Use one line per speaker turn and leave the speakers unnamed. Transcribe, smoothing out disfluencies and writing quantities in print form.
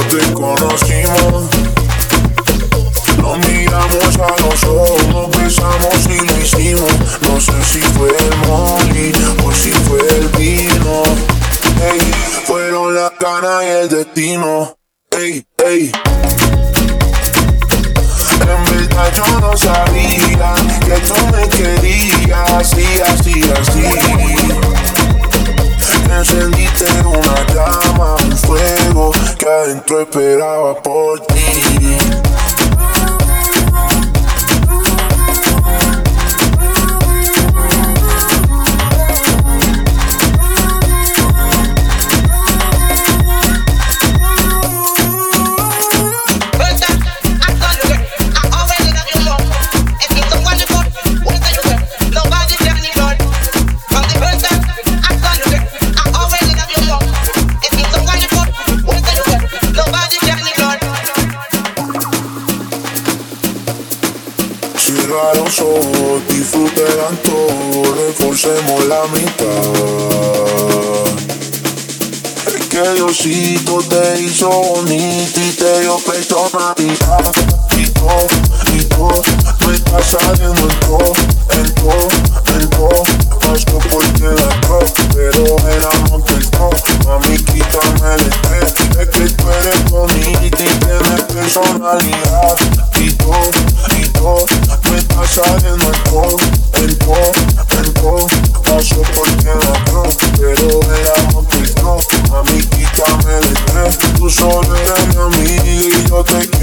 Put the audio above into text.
te conocimos. Nos miramos a los ojos, nos besamos y lo hicimos. No sé si fue el molly o si fue el vino. Ey, fueron las ganas y el destino. Ey, ey. En verdad yo no sabía que tú me querías así, así, así. Encendiste una llama, un fuego que adentro esperaba por ti. Cierra los ojos, disfrutarán todo, reforcemos la mitad. Es que Diosito te hizo bonito y te dio personalidad. Y todo, tú estás saliendo en todo. Paso por quedar pero el amor te entró. Mami, quítame el estrés, es que tú eres bonita y tienes personalidad. Y todo, tú estás saliendo en todo. Paso por quedar pero el amor te entró. Mami, quítame el estrés, tú solo eres mi amiga y yo te